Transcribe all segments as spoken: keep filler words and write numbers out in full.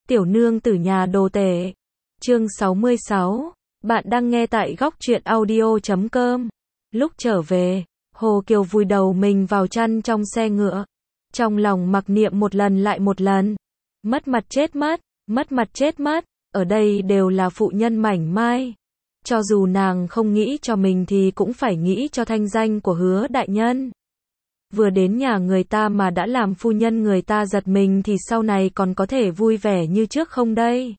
Tiểu nương tử nhà đồ tể. Chương sáu mươi sáu. Bạn đang nghe tại góc truyện audio chấm com. Lúc trở về, Hồ Kiều vùi đầu mình vào chăn trong xe ngựa. Trong lòng mặc niệm một lần lại một lần. Mất mặt chết mất, mất mặt chết mất, ở đây đều là phụ nhân mảnh mai. Cho dù nàng không nghĩ cho mình thì cũng phải nghĩ cho thanh danh của Hứa đại nhân. Vừa đến nhà người ta mà đã làm phu nhân người ta giật mình thì sau này còn có thể vui vẻ như trước không đây?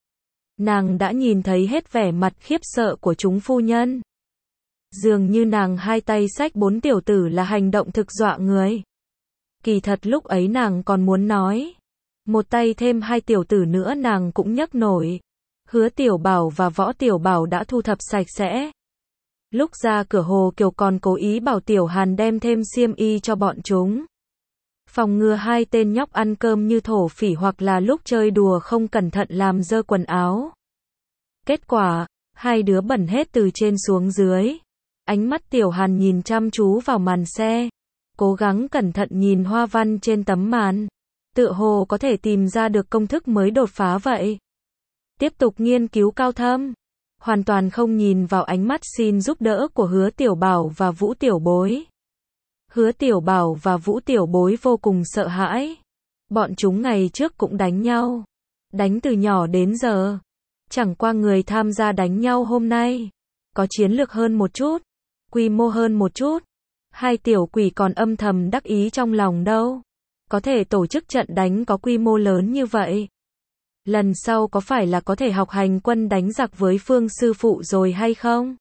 Nàng đã nhìn thấy hết vẻ mặt khiếp sợ của chúng phu nhân. Dường như nàng hai tay xách bốn tiểu tử là hành động thực dọa người. Kỳ thật lúc ấy nàng còn muốn nói. Một tay thêm hai tiểu tử nữa nàng cũng nhấc nổi. Hứa Tiểu Bảo và Võ Tiểu Bảo đã thu thập sạch sẽ. Lúc ra cửa Hồ Kiều còn cố ý bảo Tiểu Hàn đem thêm xiêm y cho bọn chúng. Phòng ngừa hai tên nhóc ăn cơm như thổ phỉ hoặc là lúc chơi đùa không cẩn thận làm dơ quần áo. Kết quả, hai đứa bẩn hết từ trên xuống dưới. Ánh mắt Tiểu Hàn nhìn chăm chú vào màn xe. Cố gắng cẩn thận nhìn hoa văn trên tấm màn. Tựa hồ có thể tìm ra được công thức mới đột phá vậy. Tiếp tục nghiên cứu cao thâm. Hoàn toàn không nhìn vào ánh mắt xin giúp đỡ của Hứa Tiểu Bảo và Vũ Tiểu Bối. Hứa Tiểu Bảo và Vũ Tiểu Bối vô cùng sợ hãi. Bọn chúng ngày trước cũng đánh nhau. Đánh từ nhỏ đến giờ. Chẳng qua người tham gia đánh nhau hôm nay. Có chiến lược hơn một chút. Quy mô hơn một chút. Hai tiểu quỷ còn âm thầm đắc ý trong lòng đâu. Có thể tổ chức trận đánh có quy mô lớn như vậy. Lần sau có phải là có thể học hành quân đánh giặc với Phương sư phụ rồi hay không?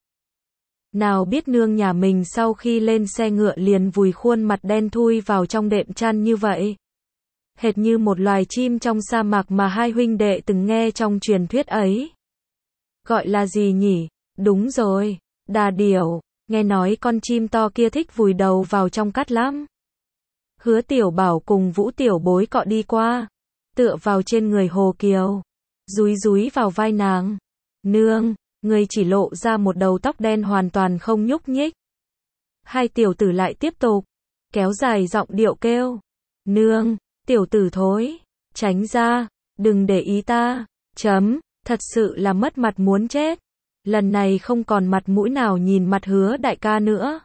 Nào biết nương nhà mình sau khi lên xe ngựa liền vùi khuôn mặt đen thui vào trong đệm chăn như vậy. Hệt như một loài chim trong sa mạc mà hai huynh đệ từng nghe trong truyền thuyết ấy. Gọi là gì nhỉ? Đúng rồi, đà điểu. Nghe nói con chim to kia thích vùi đầu vào trong cát lắm. Hứa Tiểu Bảo cùng Vũ Tiểu Bối cọ đi qua. Tựa vào trên người Hồ Kiều. Dúi dúi vào vai nàng. Nương, người chỉ lộ ra một đầu tóc đen hoàn toàn không nhúc nhích. Hai tiểu tử lại tiếp tục. Kéo dài giọng điệu kêu. Nương, tiểu tử thối. Tránh ra, đừng để ý ta. Chấm, thật sự là mất mặt muốn chết. Lần này không còn mặt mũi nào nhìn mặt Hứa đại ca nữa.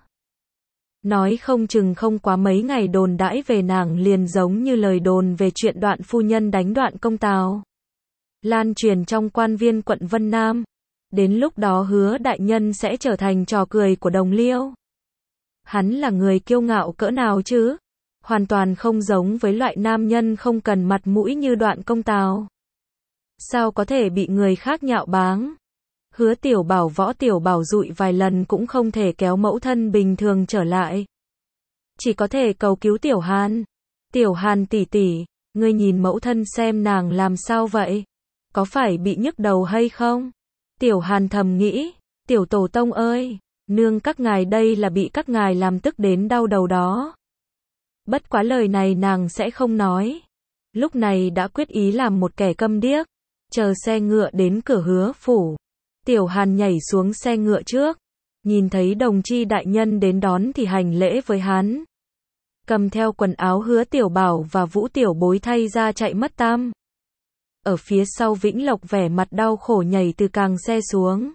Nói không chừng không quá mấy ngày đồn đãi về nàng liền giống như lời đồn về chuyện Đoạn phu nhân đánh Đoạn công tào. Lan truyền trong quan viên quận Vân Nam. Đến lúc đó Hứa đại nhân sẽ trở thành trò cười của đồng liêu. Hắn là người kiêu ngạo cỡ nào chứ? Hoàn toàn không giống với loại nam nhân không cần mặt mũi như Đoạn công tào. Sao có thể bị người khác nhạo báng? Hứa Tiểu Bảo Võ Tiểu Bảo dụi vài lần cũng không thể kéo mẫu thân bình thường trở lại. Chỉ có thể cầu cứu Tiểu Hàn. Tiểu Hàn tỷ tỷ, ngươi nhìn mẫu thân xem nàng làm sao vậy? Có phải bị nhức đầu hay không? Tiểu Hàn thầm nghĩ, Tiểu Tổ Tông ơi, nương các ngài đây là bị các ngài làm tức đến đau đầu đó. Bất quá lời này nàng sẽ không nói. Lúc này đã quyết ý làm một kẻ câm điếc. Chờ xe ngựa đến cửa Hứa phủ. Tiểu Hàn nhảy xuống xe ngựa trước, nhìn thấy đồng chi đại nhân đến đón thì hành lễ với hắn. Cầm theo quần áo Hứa Tiểu Bảo và Vũ Tiểu Bối thay ra chạy mất tăm. Ở phía sau Vĩnh Lộc vẻ mặt đau khổ nhảy từ càng xe xuống.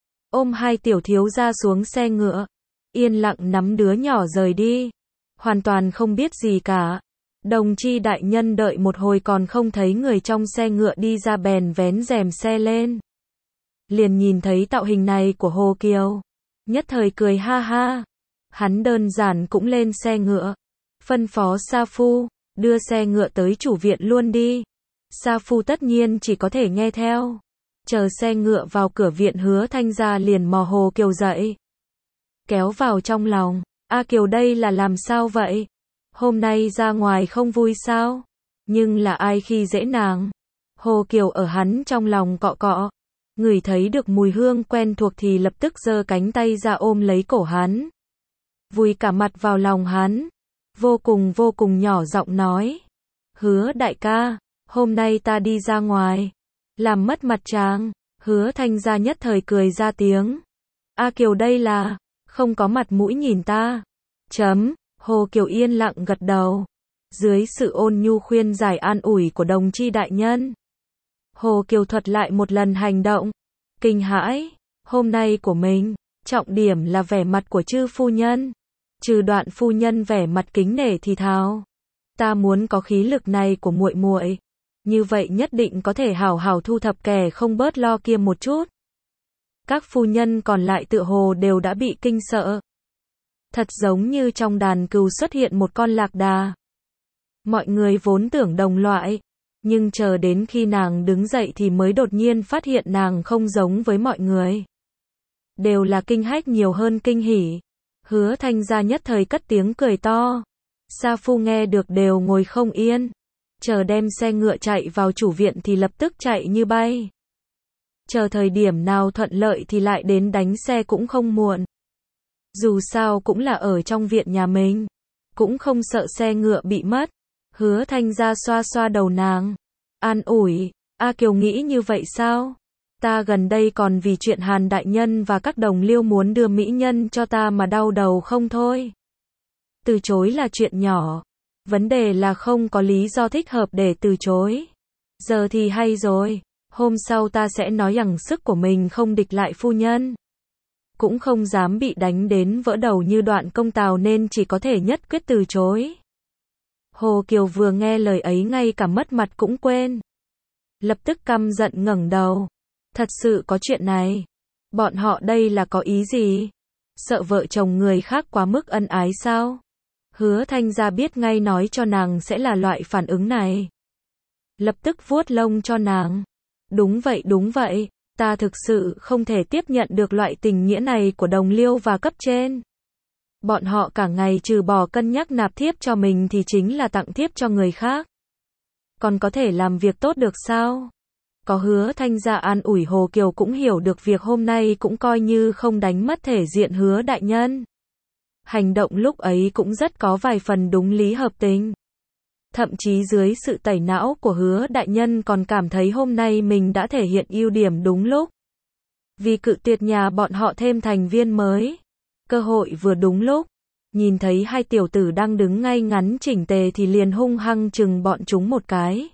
Ôm hai tiểu thiếu gia xuống xe ngựa, yên lặng nắm đứa nhỏ rời đi. Hoàn toàn không biết gì cả. Đồng chi đại nhân đợi một hồi còn không thấy người trong xe ngựa đi ra bèn vén rèm xe lên. Liền nhìn thấy tạo hình này của Hồ Kiều. Nhất thời cười ha ha. Hắn đơn giản cũng lên xe ngựa. Phân phó Sa Phu, đưa xe ngựa tới chủ viện luôn đi. Sa Phu tất nhiên chỉ có thể nghe theo. Chờ xe ngựa vào cửa viện Hứa Thanh gia liền mò Hồ Kiều dậy. Kéo vào trong lòng. A Kiều đây là làm sao vậy? Hôm nay ra ngoài không vui sao? Nhưng là ai khi dễ nàng? Hồ Kiều ở hắn trong lòng cọ cọ. Ngửi thấy được mùi hương quen thuộc thì lập tức giơ cánh tay ra ôm lấy cổ hắn. Vùi cả mặt vào lòng hắn. Vô cùng vô cùng nhỏ giọng nói. Hứa đại ca, hôm nay ta đi ra ngoài. Làm mất mặt chàng. Hứa Thanh gia nhất thời cười ra tiếng. A Kiều đây là, không có mặt mũi nhìn ta. Chấm, Hồ Kiều yên lặng gật đầu. Dưới sự ôn nhu khuyên giải an ủi của đồng chi đại nhân. Hồ Kiều thuật lại một lần hành động. Kinh hãi, hôm nay của mình, trọng điểm là vẻ mặt của chư phu nhân. Trừ Đoạn phu nhân vẻ mặt kính nể thì thào. Ta muốn có khí lực này của muội muội, như vậy nhất định có thể hảo hảo thu thập kẻ không bớt lo kia một chút. Các phu nhân còn lại tựa hồ đều đã bị kinh sợ. Thật giống như trong đàn cừu xuất hiện một con lạc đà. Mọi người vốn tưởng đồng loại, nhưng chờ đến khi nàng đứng dậy thì mới đột nhiên phát hiện nàng không giống với mọi người. Đều là kinh hách nhiều hơn kinh hỉ. Hứa Thanh Gia nhất thời cất tiếng cười to. Sa Phu nghe được đều ngồi không yên. Chờ đem xe ngựa chạy vào chủ viện thì lập tức chạy như bay. Chờ thời điểm nào thuận lợi thì lại đến đánh xe cũng không muộn. Dù sao cũng là ở trong viện nhà mình, cũng không sợ xe ngựa bị mất. Hứa Thanh Gia xoa xoa đầu nàng, an ủi, A Kiều nghĩ như vậy sao? Ta gần đây còn vì chuyện Hàn đại nhân và các đồng liêu muốn đưa mỹ nhân cho ta mà đau đầu không thôi. Từ chối là chuyện nhỏ, vấn đề là không có lý do thích hợp để từ chối. Giờ thì hay rồi, hôm sau ta sẽ nói rằng sức của mình không địch lại phu nhân. Cũng không dám bị đánh đến vỡ đầu như Đoạn công tào nên chỉ có thể nhất quyết từ chối. Hồ Kiều vừa nghe lời ấy ngay cả mất mặt cũng quên. Lập tức căm giận ngẩng đầu. Thật sự có chuyện này. Bọn họ đây là có ý gì? Sợ vợ chồng người khác quá mức ân ái sao? Hứa Thanh Gia biết ngay nói cho nàng sẽ là loại phản ứng này. Lập tức vuốt lông cho nàng. Đúng vậy đúng vậy, ta thực sự không thể tiếp nhận được loại tình nghĩa này của đồng liêu và cấp trên. Bọn họ cả ngày trừ bỏ cân nhắc nạp thiếp cho mình thì chính là tặng thiếp cho người khác. Còn có thể làm việc tốt được sao? Có Hứa Thanh Gia an ủi Hồ Kiều cũng hiểu được việc hôm nay cũng coi như không đánh mất thể diện Hứa đại nhân. Hành động lúc ấy cũng rất có vài phần đúng lý hợp tình. Thậm chí dưới sự tẩy não của Hứa đại nhân còn cảm thấy hôm nay mình đã thể hiện ưu điểm đúng lúc. Vì cự tuyệt nhà bọn họ thêm thành viên mới. Cơ hội vừa đúng lúc. Nhìn thấy hai tiểu tử đang đứng ngay ngắn chỉnh tề thì liền hung hăng chừng bọn chúng một cái.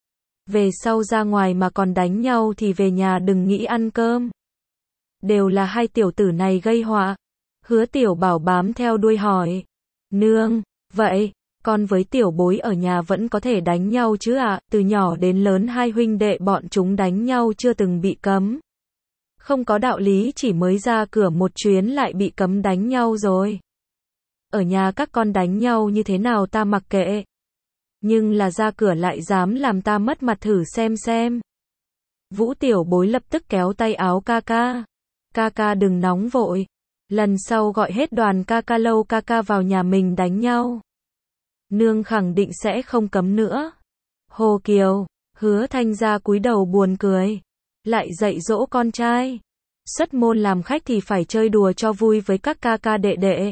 Về sau ra ngoài mà còn đánh nhau thì về nhà đừng nghĩ ăn cơm. Đều là hai tiểu tử này gây họa. Hứa Tiểu Bảo bám theo đuôi hỏi. Nương, vậy, con với tiểu bối ở nhà vẫn có thể đánh nhau chứ ạ? À? Từ nhỏ đến lớn hai huynh đệ bọn chúng đánh nhau chưa từng bị cấm. Không có đạo lý chỉ mới ra cửa một chuyến lại bị cấm đánh nhau rồi. Ở nhà các con đánh nhau như thế nào ta mặc kệ. Nhưng là ra cửa lại dám làm ta mất mặt thử xem xem. Vũ tiểu bối lập tức kéo tay áo ca ca. Ca ca đừng nóng vội. Lần sau gọi hết đoàn ca ca lâu ca ca vào nhà mình đánh nhau. Nương khẳng định sẽ không cấm nữa. Hồ Kiều, Hứa Thanh Gia cúi đầu buồn cười. Lại dạy dỗ con trai. Xuất môn làm khách thì phải chơi đùa cho vui với các ca ca đệ đệ.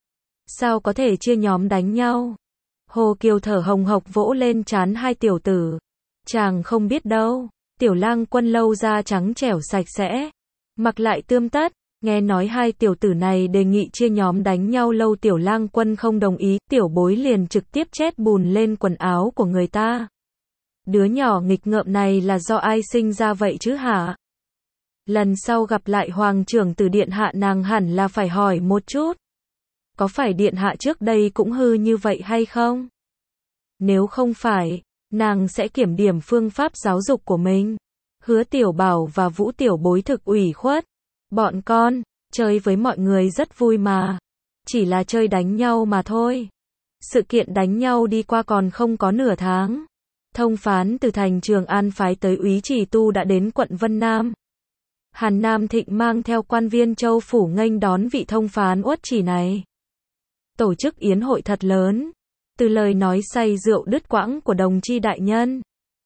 Sao có thể chia nhóm đánh nhau? Hồ Kiều thở hồng hộc vỗ lên trán hai tiểu tử. Chàng không biết đâu. Tiểu Lang Quân lâu da trắng trẻo sạch sẽ. Mặc lại tươm tất. Nghe nói hai tiểu tử này đề nghị chia nhóm đánh nhau lâu Tiểu Lang Quân không đồng ý. Tiểu bối liền trực tiếp chét bùn lên quần áo của người ta. Đứa nhỏ nghịch ngợm này là do ai sinh ra vậy chứ hả? Lần sau gặp lại Hoàng trưởng tử điện hạ nàng hẳn là phải hỏi một chút. Có phải điện hạ trước đây cũng hư như vậy hay không? Nếu không phải, nàng sẽ kiểm điểm phương pháp giáo dục của mình. Hứa Tiểu Bảo và Vũ Tiểu Bối thực ủy khuất. Bọn con, chơi với mọi người rất vui mà. Chỉ là chơi đánh nhau mà thôi. Sự kiện đánh nhau đi qua còn không có nửa tháng. Thông phán từ thành Trường An phái tới úy Chỉ Tu đã đến quận Vân Nam. Hàn Nam Thịnh mang theo quan viên châu phủ nghênh đón vị thông phán Uất Chỉ này. Tổ chức yến hội thật lớn. Từ lời nói say rượu đứt quãng của đồng chi đại nhân,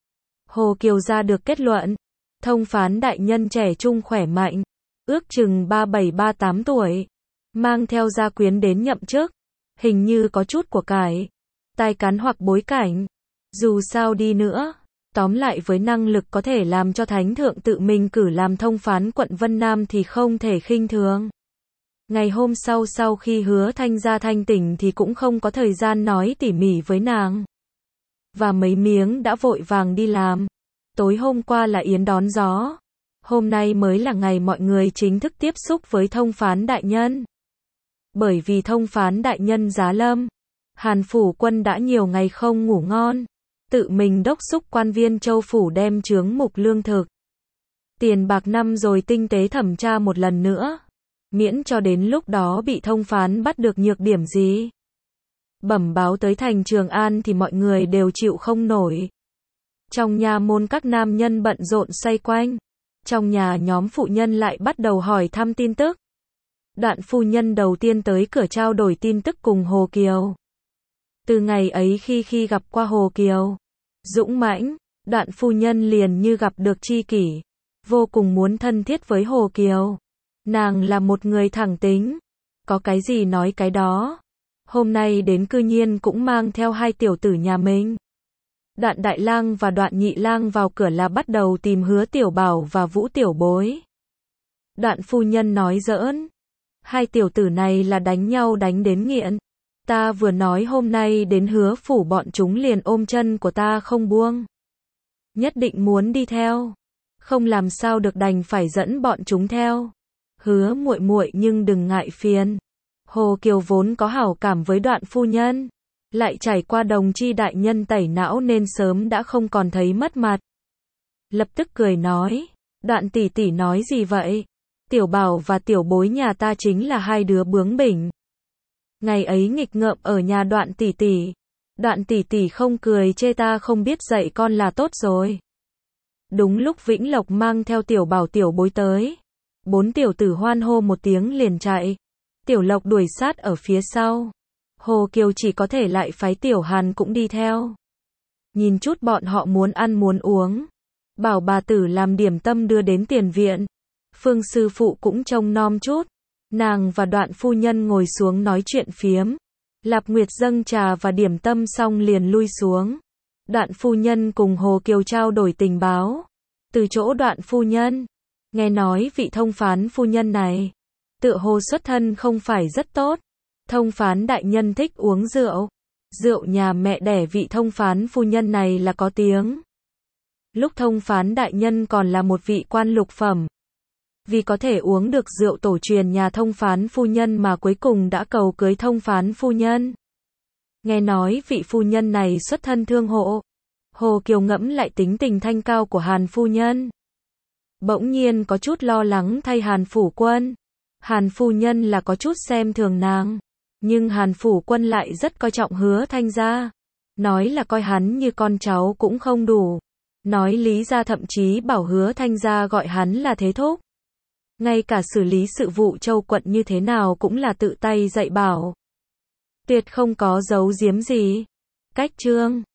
Hồ Kiều ra được kết luận. Thông phán đại nhân trẻ trung khỏe mạnh. Ước chừng ba bảy ba tám tuổi. Mang theo gia quyến đến nhậm chức. Hình như có chút của cải. Tài cán hoặc bối cảnh. Dù sao đi nữa, tóm lại với năng lực có thể làm cho Thánh Thượng tự mình cử làm thông phán quận Vân Nam thì không thể khinh thường. Ngày hôm sau sau khi Hứa Thanh Gia thanh tỉnh thì cũng không có thời gian nói tỉ mỉ với nàng. Và mấy miếng đã vội vàng đi làm. Tối hôm qua là yến đón gió. Hôm nay mới là ngày mọi người chính thức tiếp xúc với thông phán đại nhân. Bởi vì thông phán đại nhân giá lâm, Hàn Phủ Quân đã nhiều ngày không ngủ ngon, tự mình đốc xúc quan viên châu phủ đem chướng mục lương thực, tiền bạc năm rồi tinh tế thẩm tra một lần nữa, miễn cho đến lúc đó bị thông phán bắt được nhược điểm gì. Bẩm báo tới thành Trường An thì mọi người đều chịu không nổi. Trong nhà môn các nam nhân bận rộn xoay quanh, trong nhà nhóm phụ nhân lại bắt đầu hỏi thăm tin tức. Đoạn phu nhân đầu tiên tới cửa trao đổi tin tức cùng Hồ Kiều. Từ ngày ấy khi khi gặp qua Hồ Kiều, dũng mãnh, Đoạn phu nhân liền như gặp được tri kỷ, vô cùng muốn thân thiết với Hồ Kiều. Nàng là một người thẳng tính, có cái gì nói cái đó. Hôm nay đến cư nhiên cũng mang theo hai tiểu tử nhà mình. Đoạn đại lang và đoạn nhị lang vào cửa là bắt đầu tìm Hứa Tiểu Bảo và Vũ Tiểu Bối. Đoạn phu nhân nói giỡn, hai tiểu tử này là đánh nhau đánh đến nghiện. Ta vừa nói hôm nay đến Hứa phủ bọn chúng liền ôm chân của ta không buông. Nhất định muốn đi theo, không làm sao được đành phải dẫn bọn chúng theo. Hứa muội muội nhưng đừng ngại phiền. Hồ Kiều vốn có hảo cảm với Đoạn phu nhân, lại trải qua đồng chi đại nhân tẩy não nên sớm đã không còn thấy mất mặt. Lập tức cười nói, Đoạn tỷ tỷ nói gì vậy? Tiểu Bảo và Tiểu Bối nhà ta chính là hai đứa bướng bỉnh. Ngày ấy nghịch ngợm ở nhà Đoạn tỷ tỷ, Đoạn tỷ tỷ không cười chê ta không biết dạy con là tốt rồi. Đúng lúc Vĩnh Lộc mang theo Tiểu Bảo Tiểu Bối tới, bốn tiểu tử hoan hô một tiếng liền chạy. Tiểu Lộc đuổi sát ở phía sau. Hồ Kiều chỉ có thể lại phái Tiểu Hàn cũng đi theo. Nhìn chút bọn họ muốn ăn muốn uống, bảo bà tử làm điểm tâm đưa đến tiền viện. Phương sư phụ cũng trông nom chút. Nàng và Đoạn phu nhân ngồi xuống nói chuyện phiếm. Lạp Nguyệt dâng trà và điểm tâm xong liền lui xuống. Đoạn phu nhân cùng Hồ Kiều trao đổi tình báo. Từ chỗ Đoạn phu nhân, nghe nói vị thông phán phu nhân này, tựa hồ xuất thân không phải rất tốt. Thông phán đại nhân thích uống rượu. Rượu nhà mẹ đẻ vị thông phán phu nhân này là có tiếng. Lúc thông phán đại nhân còn là một vị quan lục phẩm. Vì có thể uống được rượu tổ truyền nhà thông phán phu nhân mà cuối cùng đã cầu cưới thông phán phu nhân. Nghe nói vị phu nhân này xuất thân thương hộ. Hồ Kiều ngẫm lại tính tình thanh cao của Hàn phu nhân, bỗng nhiên có chút lo lắng thay Hàn Phủ Quân. Hàn phu nhân là có chút xem thường nàng, nhưng Hàn Phủ Quân lại rất coi trọng Hứa Thanh gia, nói là coi hắn như con cháu cũng không đủ. Nói lý ra thậm chí bảo Hứa Thanh gia gọi hắn là thế thúc. Ngay cả xử lý sự vụ châu quận như thế nào cũng là tự tay dạy bảo. Tuyệt không có giấu giếm gì. Cách chương